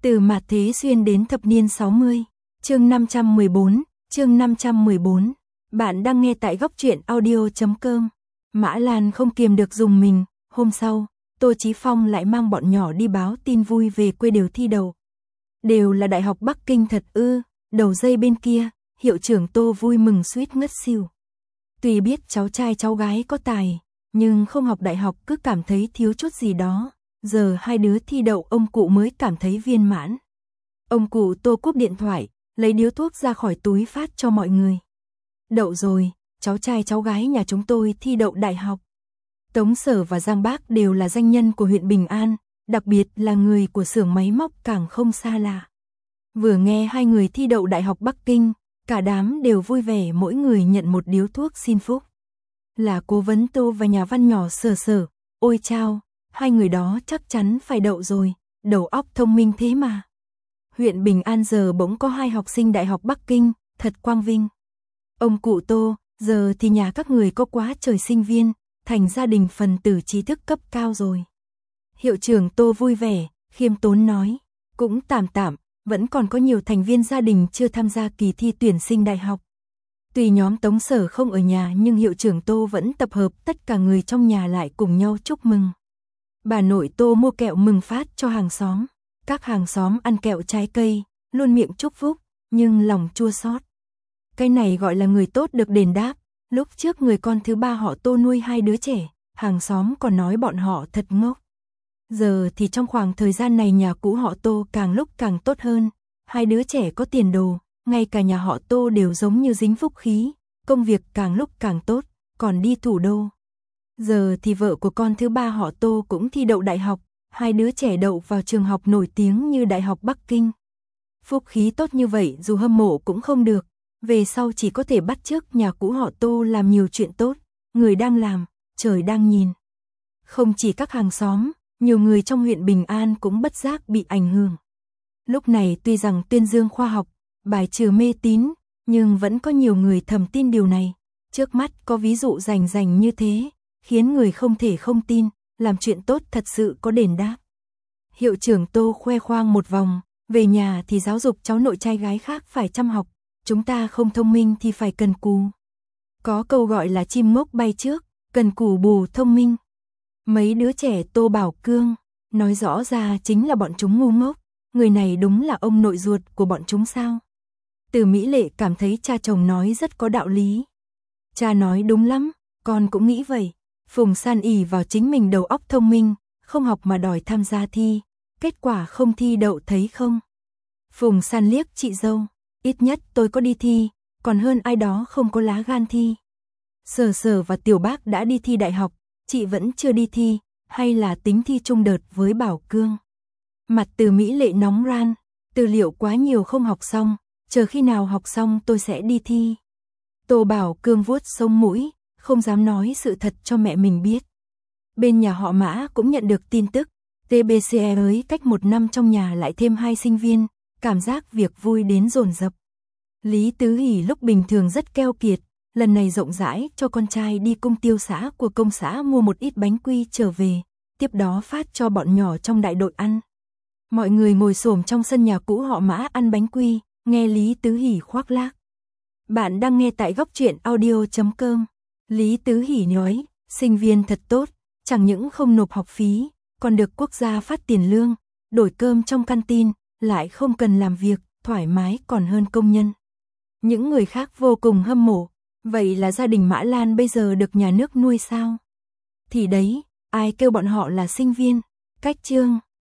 Từ mạt thế xuyên đến thập niên 60, chương 514. Bạn đang nghe tại góc truyện audio.com. Mã Lan không kiềm được rùng mình, hôm sau, Tô Chí Phong lại mang bọn nhỏ đi báo tin vui về quê đều thi đậu. Đều là Đại học Bắc Kinh thật ư? Đầu dây bên kia, hiệu trưởng Tô vui mừng suýt ngất xỉu. Tuy biết cháu trai cháu gái có tài, nhưng không học đại học cứ cảm thấy thiếu chút gì đó. Giờ hai đứa thi đậu ông cụ mới cảm thấy viên mãn. Ông cụ Tô cúp điện thoại, lấy điếu thuốc ra khỏi túi phát cho mọi người. Đậu rồi, cháu trai cháu gái nhà chúng tôi thi đậu đại học. Tống Sở và Giang Bác đều là danh nhân của huyện Bình An, đặc biệt là người của xưởng máy móc càng không xa lạ. Vừa nghe hai người thi đậu Đại học Bắc Kinh, cả đám đều vui vẻ mỗi người nhận một điếu thuốc xin phúc. Là cố vấn Tô và nhà văn nhỏ Sở, ôi chao, hai người đó chắc chắn phải đậu rồi, đầu óc thông minh thế mà. Huyện Bình An giờ bỗng có 2 học sinh Đại học Bắc Kinh, thật quang vinh. Ông cụ Tô, giờ thì nhà các người có quá trời sinh viên, thành gia đình phần tử trí thức cấp cao rồi. Hiệu trưởng Tô vui vẻ, khiêm tốn nói, cũng tạm, vẫn còn có nhiều thành viên gia đình chưa tham gia kỳ thi tuyển sinh đại học. Tuy nhóm Tống Sở không ở nhà nhưng hiệu trưởng Tô vẫn tập hợp tất cả người trong nhà lại cùng nhau chúc mừng. Bà nội Tô mua kẹo mừng phát cho hàng xóm. Các hàng xóm ăn kẹo trái cây, luôn miệng chúc phúc, nhưng lòng chua xót. Cái này gọi là người tốt được đền đáp. Lúc trước người con thứ ba họ Tô nuôi 2 đứa trẻ, hàng xóm còn nói bọn họ thật ngốc. Giờ thì trong khoảng thời gian này nhà cũ họ Tô càng lúc càng tốt hơn. 2 đứa trẻ có tiền đồ, ngay cả nhà họ Tô đều giống như dính phúc khí, công việc càng lúc càng tốt, còn đi thủ đô. Giờ thì vợ của con thứ ba họ Tô cũng thi đậu đại học, 2 đứa trẻ đậu vào trường học nổi tiếng như Đại học Bắc Kinh. Phúc khí tốt như vậy dù hâm mộ cũng không được, về sau chỉ có thể bắt chước nhà cũ họ Tô làm nhiều chuyện tốt, người đang làm, trời đang nhìn. Không chỉ các hàng xóm, nhiều người trong huyện Bình An cũng bất giác bị ảnh hưởng. Lúc này tuy rằng tuyên dương khoa học, bài trừ mê tín, nhưng vẫn có nhiều người thầm tin điều này. Trước mắt có ví dụ rành như thế, khiến người không thể không tin, làm chuyện tốt thật sự có đền đáp. Hiệu trưởng Tô khoe khoang một vòng, về nhà thì giáo dục cháu nội trai gái khác phải chăm học, chúng ta không thông minh thì phải cần cù. Có câu gọi là chim ngốc bay trước, cần cù bù thông minh. Mấy đứa trẻ Tô Bảo Cương, nói rõ ra chính là bọn chúng ngu ngốc, người này đúng là ông nội ruột của bọn chúng sao? Từ Mỹ Lệ cảm thấy cha chồng nói rất có đạo lý. Cha nói đúng lắm, con cũng nghĩ vậy. Phùng San ỷ vào chính mình đầu óc thông minh, không học mà đòi tham gia thi, kết quả không thi đậu thấy không? Phùng San liếc chị dâu, ít nhất tôi có đi thi, còn hơn ai đó không có lá gan thi. Sở và Tiểu Bác đã đi thi đại học, chị vẫn chưa đi thi, hay là tính thi chung đợt với Bảo Cương? Mặt Từ Mỹ Lệ nóng ran, tư liệu quá nhiều không học xong, chờ khi nào học xong tôi sẽ đi thi. Tô Bảo Cương vuốt sống mũi, không dám nói sự thật cho mẹ mình biết. Bên nhà họ Mã cũng nhận được tin tức, TBCE ấy cách 1 năm trong nhà lại thêm 2 sinh viên, cảm giác việc vui đến dồn dập. Lý Tứ Hỷ lúc bình thường rất keo kiệt, lần này rộng rãi cho con trai đi cung tiêu xã của công xã mua một ít bánh quy trở về, tiếp đó phát cho bọn nhỏ trong đại đội ăn. Mọi người ngồi xổm trong sân nhà cũ họ Mã ăn bánh quy, nghe Lý Tứ Hỷ khoác lác. Bạn đang nghe tại góc truyện audio.com. Lý Tứ Hỷ nói, sinh viên thật tốt, chẳng những không nộp học phí, còn được quốc gia phát tiền lương, đổi cơm trong canteen, lại không cần làm việc, thoải mái còn hơn công nhân. Những người khác vô cùng hâm mộ, vậy là gia đình Mã Lan bây giờ được nhà nước nuôi sao? Thì đấy, ai kêu bọn họ là sinh viên, cách chương.